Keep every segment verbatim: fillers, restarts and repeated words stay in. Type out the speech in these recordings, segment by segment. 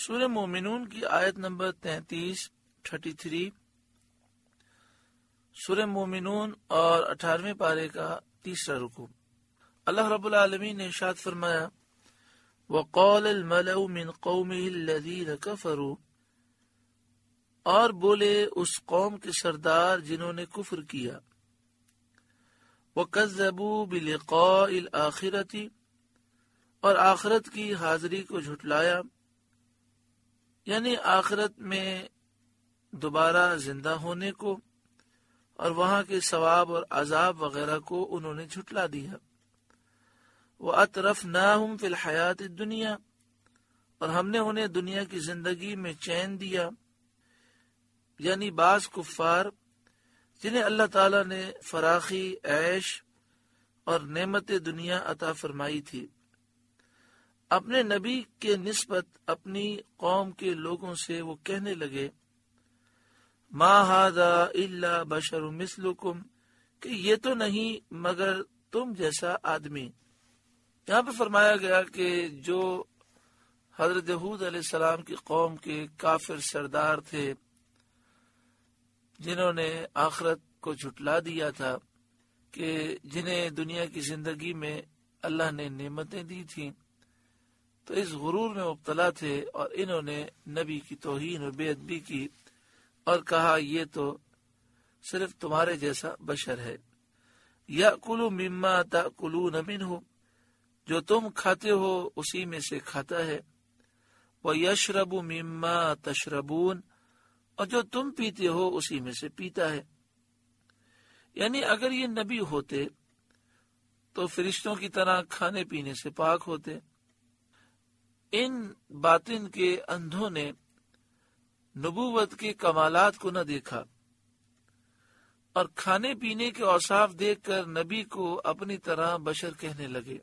سورہ مومنون کی آیت نمبر تینتیس تھرٹی تھری سورہ مومنون اور اٹھارہویں پارے کا تیسرا رکوع۔ اللہ رب العالمین نے ارشاد فرمایا وَقَالَ الْمَلَأُ مِنْ قَوْمِهِ الَّذِينَ كَفَرُوا، اور بولے اس قوم کے سردار جنہوں نے کفر کیا، وَكَذَّبُوا بِلِقَاءِ الْآخِرَةِ، اور آخرت کی حاضری کو جھٹلایا، یعنی آخرت میں دوبارہ زندہ ہونے کو اور وہاں کے ثواب اور عذاب وغیرہ کو انہوں نے جھٹلا دیا۔ وَأَتْرَفْنَاهُمْ فِي الْحَيَاةِ الدُّنْيَا، اور ہم نے انہیں دنیا کی زندگی میں چین دیا، یعنی بعض کفار جنہیں اللہ تعالیٰ نے فراخی، عیش اور نعمت دنیا عطا فرمائی تھی، اپنے نبی کے نسبت اپنی قوم کے لوگوں سے وہ کہنے لگے ما ھذا الا بشر مثلکم، کہ یہ تو نہیں مگر تم جیسا آدمی۔ یہاں پہ فرمایا گیا کہ جو حضرت ہود علیہ السلام کی قوم کے کافر سردار تھے جنہوں نے آخرت کو جھٹلا دیا تھا، کہ جنہیں دنیا کی زندگی میں اللہ نے نعمتیں دی تھیں، تو اس غرور میں مبتلا تھے اور انہوں نے نبی کی توہین اور بے ادبی کی اور کہا یہ تو صرف تمہارے جیسا بشر ہے۔ یأکل مما تأکلون منہ، جو تم کھاتے ہو اسی میں سے کھاتا ہے، ویشرب مما تشربون، اور جو تم پیتے ہو اسی میں سے پیتا ہے۔ یعنی اگر یہ نبی ہوتے تو فرشتوں کی طرح کھانے پینے سے پاک ہوتے۔ ان باطن کے اندھوں نے نبوت کے کمالات کو نہ دیکھا اور کھانے پینے کے اوصاف دیکھ کر نبی کو اپنی طرح بشر کہنے لگے۔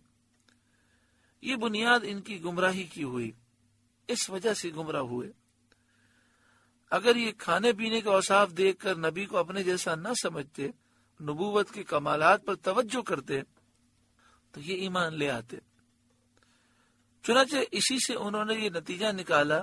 یہ بنیاد ان کی گمراہی کی ہوئی، اس وجہ سے گمراہ ہوئے۔ اگر یہ کھانے پینے کے اوصاف دیکھ کر نبی کو اپنے جیسا نہ سمجھتے، نبوت کے کمالات پر توجہ کرتے، تو یہ ایمان لے آتے۔ چنانچہ اسی سے انہوں نے یہ نتیجہ نکالا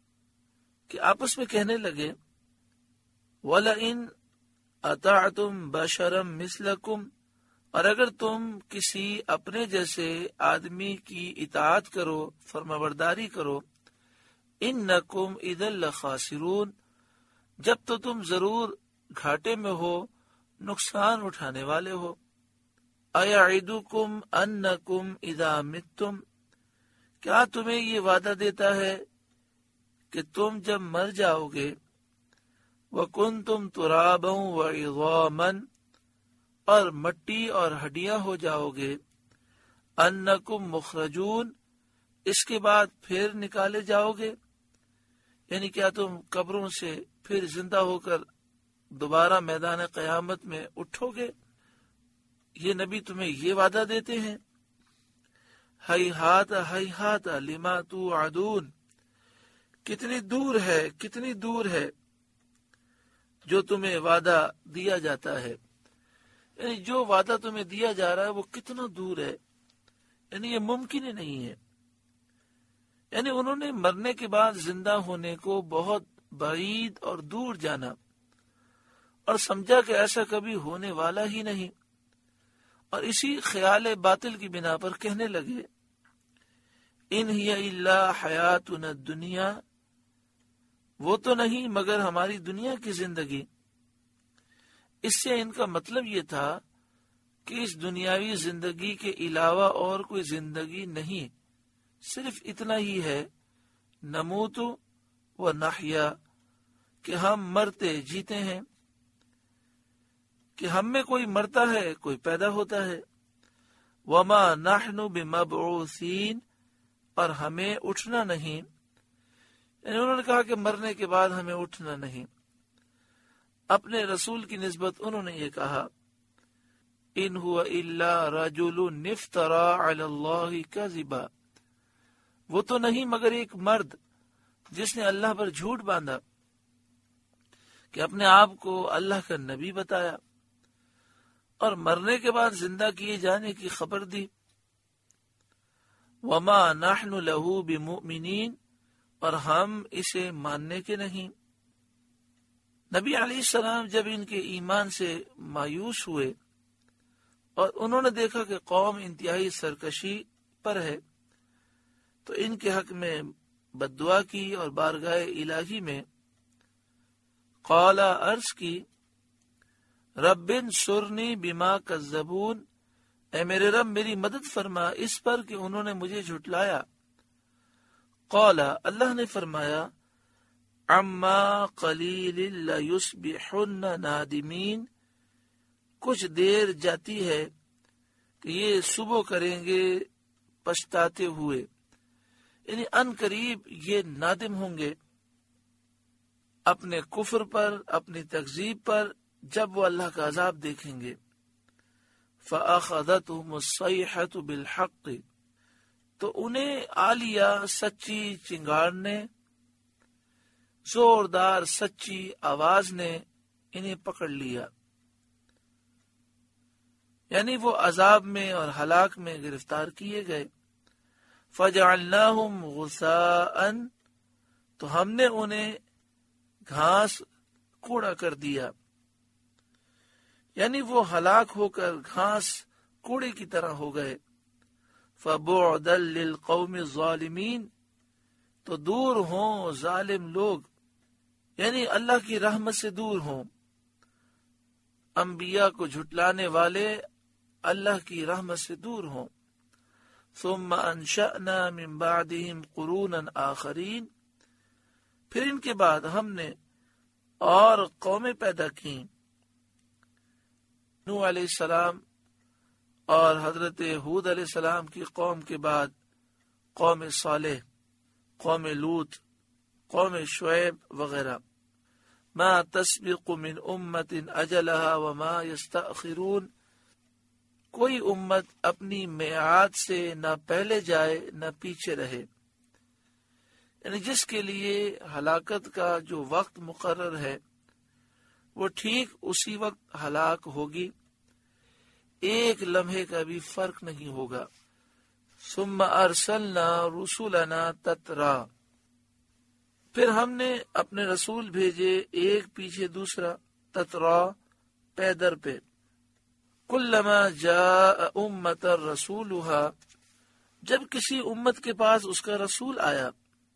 کہ آپس میں کہنے لگے وَلَئِنْ أَطَعْتُمْ بَشَرًا مِثْلَكُمْ، اور اگر تم کسی اپنے جیسے آدمی کی اطاعت کرو، فرمانبرداری کرو، إِنَّكُمْ إِذًا لَخَاسِرُونَ، جب تو تم ضرور گھاٹے میں ہو، نقصان اٹھانے والے ہو۔ أَيَعِدُكُمْ أَنَّكُمْ إِذَا مِتُّمْ، کیا تمہیں یہ وعدہ دیتا ہے کہ تم جب مر جاؤ گے، وَكُنْتُمْ تُرَابًا وَعِظَامًا، اور مٹی اور ہڈیاں ہو جاؤ گے، أَنَّكُمْ مُخْرَجُونَ، اس کے بعد پھر نکالے جاؤ گے، یعنی کیا تم قبروں سے پھر زندہ ہو کر دوبارہ میدان قیامت میں اٹھو گے؟ یہ نبی تمہیں یہ وعدہ دیتے ہیں۔ ہیہات ہیہات لما توعدون، کتنی دور ہے، کتنی دور ہے جو تمہیں وعدہ دیا جاتا ہے، یعنی جو وعدہ تمہیں دیا جا رہا ہے وہ کتنا دور ہے، یعنی یہ ممکن ہی نہیں ہے۔ یعنی انہوں نے مرنے کے بعد زندہ ہونے کو بہت بعید اور دور جانا اور سمجھا کہ ایسا کبھی ہونے والا ہی نہیں، اور اسی خیال باطل کی بنا پر کہنے لگے ان ہی الا حیاتنا الدنیا، وہ تو نہیں مگر ہماری دنیا کی زندگی۔ اس سے ان کا مطلب یہ تھا کہ اس دنیاوی زندگی کے علاوہ اور کوئی زندگی نہیں، صرف اتنا ہی ہے نموت و نحیا، کہ ہم مرتے جیتے ہیں، کہ ہم میں کوئی مرتا ہے، کوئی پیدا ہوتا ہے۔ وما نحن بمبعوثین، اور ہمیں اٹھنا نہیں، یعنی انہوں نے کہا کہ مرنے کے بعد ہمیں اٹھنا نہیں۔ اپنے رسول کی نسبت انہوں نے یہ کہا ان هو الا رجل افترى علی اللہ کذبا، وہ تو نہیں مگر ایک مرد جس نے اللہ پر جھوٹ باندھا، کہ اپنے آپ کو اللہ کا نبی بتایا اور مرنے کے بعد زندہ کیے جانے کی خبر دی۔ وما نحن له بمؤمنین، اور ہم اسے ماننے کے نہیں۔ نبی علیہ السلام جب ان کے ایمان سے مایوس ہوئے اور انہوں نے دیکھا کہ قوم انتہائی سرکشی پر ہے تو ان کے حق میں بد دعا کی اور بارگاہ الہی میں قالا عرض کی، رب انصرنی بما کذبون، اے میرے رب میری مدد فرما اس پر کہ انہوں نے مجھے جھٹلایا۔ قالا، اللہ نے فرمایا، عما قلیل لیصبحن نادمین، کچھ دیر جاتی ہے کہ یہ صبح کریں گے پچھتاتے ہوئے، یعنی ان قریب یہ نادم ہوں گے اپنے کفر پر، اپنی تکذیب پر، جب وہ اللہ کا عذاب دیکھیں گے۔ فَأَخَذَتْهُمُ الصَّيْحَةُ بِالْحَقِّ، تو انہیں آ لیا سچی چنگاڑ نے، زوردار سچی آواز نے انہیں پکڑ لیا، یعنی وہ عذاب میں اور ہلاک میں گرفتار کیے گئے۔ فَجَعَلْنَاهُمْ غُثَاءً، تو ہم نے انہیں گھاس کوڑا کر دیا، یعنی وہ ہلاک ہو کر گھاس کوڑے کی طرح ہو گئے۔ فَبُعْدًا لِلْقَوْمِ الظَّالِمِينَ، تو دور ہوں ظالم لوگ، یعنی اللہ کی رحمت سے دور ہوں، انبیاء کو جھٹلانے والے اللہ کی رحمت سے دور ہوں۔ ثم انشأنا من بعدهم قرونا آخرین، پھر ان کے بعد ہم نے اور قومیں پیدا کیں۔ نوح علیہ السلام اور حضرت ہود علیہ السلام کی قوم کے بعد قوم صالح، قوم لوط، قوم شعیب وغیرہ۔ ما تسبق من امت اجلها وما يستأخرون، کوئی امت اپنی میعاد سے نہ پہلے جائے نہ پیچھے رہے، یعنی جس کے لیے ہلاکت کا جو وقت مقرر ہے وہ ٹھیک اسی وقت ہلاک ہوگی، ایک لمحے کا بھی فرق نہیں ہوگا۔ ثم ارسلنا رسولنا تترا، پھر ہم نے اپنے رسول بھیجے ایک پیچھے دوسرا، تترا پے در پہ۔ کلما جاء امت رسولها، جب کسی امت کے پاس اس کا رسول آیا،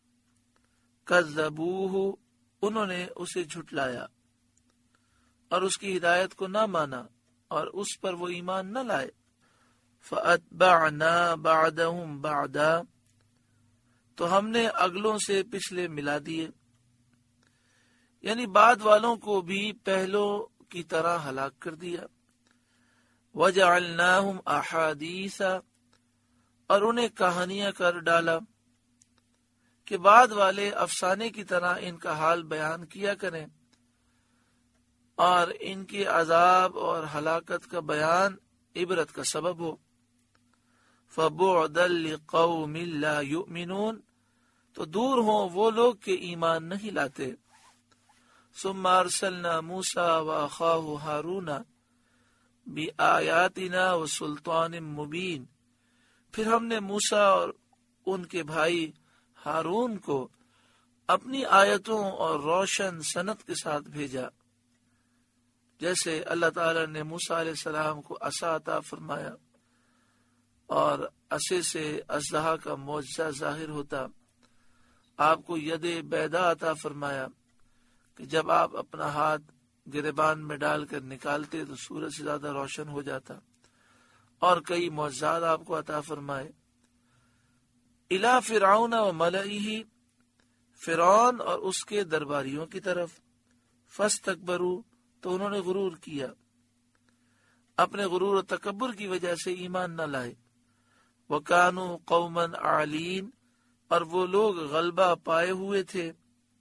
کذبوہ، انہوں نے اسے جھٹلایا اور اس کی ہدایت کو نہ مانا اور اس پر وہ ایمان نہ لائے۔ فَأَتْبَعْنَا بَعْدَهُمْ بَعْدًا، تو ہم نے اگلوں سے پچھلے ملا دیے، یعنی بعد والوں کو بھی پہلوں کی طرح ہلاک کر دیا۔ وَجَعَلْنَاهُمْ أَحَادِيثَ، اور انہیں کہانیاں کر ڈالا کہ بعد والے افسانے کی طرح ان کا حال بیان کیا کریں اور ان کے عذاب اور ہلاکت کا بیان عبرت کا سبب ہو۔ فَبُعْدًا لِقَوْمٍ لَا يُؤْمِنُونَ، تو دور ہوں وہ لوگ کہ ایمان نہیں لاتے۔ ثُمَّ أَرْسَلْنَا مُوسَىٰ وَأَخَاهُ هَارُونَ بِآيَاتِنَا وَسُلْطَانٍ مُبِينٍ، پھر ہم نے موسیٰ اور ان کے بھائی ہارون کو اپنی آیتوں اور روشن سند کے ساتھ بھیجا، جیسے اللہ تعالی نے موسیٰ علیہ السلام کو عصا عطا فرمایا اور عصے سے اژدہا کا معجزہ ظاہر ہوتا، آپ کو ید بیضا عطا فرمایا کہ جب آپ اپنا ہاتھ گریبان میں ڈال کر نکالتے تو سورج سے زیادہ روشن ہو جاتا، اور کئی معجزات آپ کو عطا فرمائے۔ الی فرعون و ملئہ، فرعون اور اس کے درباریوں کی طرف، فاستکبروا، تو انہوں نے غرور کیا، اپنے غرور و تکبر کی وجہ سے ایمان نہ لائے۔ وَكَانُوا قَوْمًا عَالِينَ، اور وہ لوگ غلبہ پائے ہوئے تھے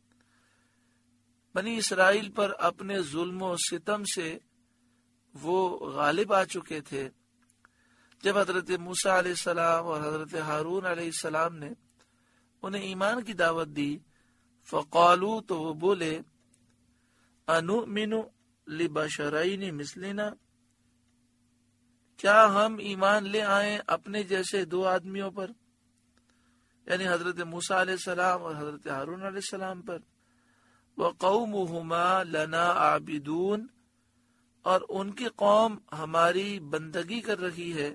بنی اسرائیل پر، اپنے ظلم و ستم سے وہ غالب آ چکے تھے۔ جب حضرت موسیٰ علیہ السلام اور حضرت ہارون علیہ السلام نے انہیں ایمان کی دعوت دی، فقالوا، تو وہ بولے، انؤمن لبشرین مثلنا، کیا ہم ایمان لے آئیں اپنے جیسے دو آدمیوں پر؟ یعنی حضرت موسیٰ علیہ السلام اور حضرت ہارون علیہ السلام پر. وَقَوْمُهُمَا لَنَا عَابِدُونَ، اور ان کی قوم ہماری بندگی کر رہی ہے،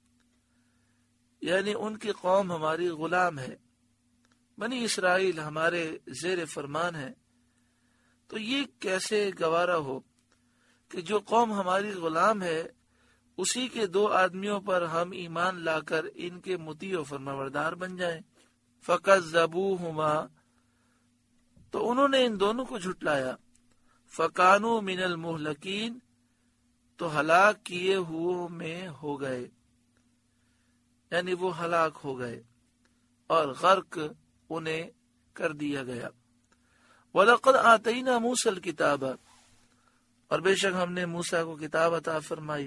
یعنی ان کی قوم ہماری غلام ہے، بنی اسرائیل ہمارے زیر فرمان ہے. تو یہ کیسے گوارا ہو کہ جو قوم ہماری غلام ہے اسی کے دو آدمیوں پر ہم ایمان لا کر ان کے مطیع و فرمانبردار بن جائیں. فَكَذَّبُوهُمَا، تو انہوں نے ان دونوں کو جھٹلایا. فَكَانُوا مِنَ الْمُهْلَكِينَ، تو ہلاک کیے ہوئے میں ہو گئے، یعنی وہ ہلاک ہو گئے اور غرق انہیں کر دیا گیا. وَلَقَدْ آتَيْنَا مُوسَى الْكِتَابَ، اور بے شک ہم نے موسیٰ کو کتاب عطا فرمائی،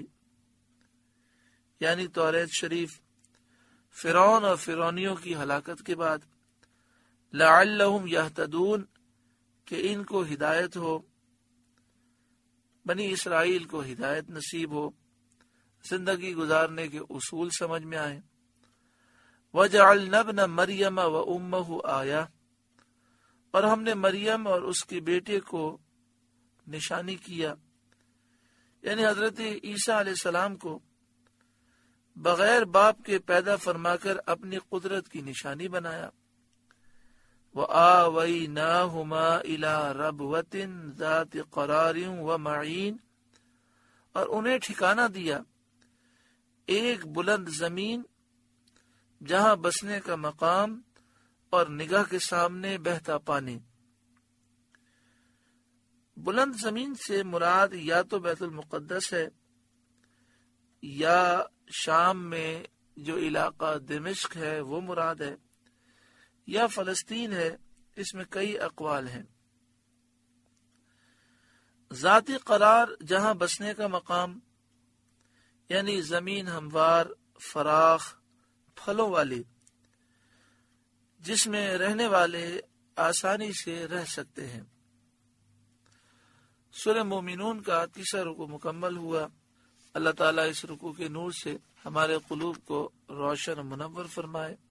یعنی توریت شریف، فرعون اور فرعونیوں کی ہلاکت کے بعد. لَعَلَّهُمْ يَهْتَدُونَ، کہ ان کو ہدایت ہو، بنی اسرائیل کو ہدایت نصیب ہو، زندگی گزارنے کے اصول سمجھ میں آئیں. وَجَعَلْنَا ابْنَ مَرْيَمَ وَأُمَّهُ آیَةً، اور ہم نے مریم اور اس کے بیٹے کو نشانی کیا، یعنی حضرت عیسیٰ علیہ السلام کو بغیر باپ کے پیدا فرما کر اپنی قدرت کی نشانی بنایا. وَآوَيْنَاهُمَا إِلَىٰ رَبْوَةٍ ذَاتِ قَرَارٍ وَمَعِينٍ، اور انہیں ٹھکانہ دیا ایک بلند زمین جہاں بسنے کا مقام اور نگاہ کے سامنے بہتا پانی. بلند زمین سے مراد یا تو بیت المقدس ہے، یا شام میں جو علاقہ دمشق ہے وہ مراد ہے، یا فلسطین ہے. اس میں کئی اقوال ہیں. ذاتی قرار جہاں بسنے کا مقام، یعنی زمین ہموار، فراخ، پھلوں والی، جس میں رہنے والے آسانی سے رہ سکتے ہیں. سورہ مومنون کا تیسرا رکوع مکمل ہوا. اللہ تعالیٰ اس رکوع کے نور سے ہمارے قلوب کو روشن و منور فرمائے.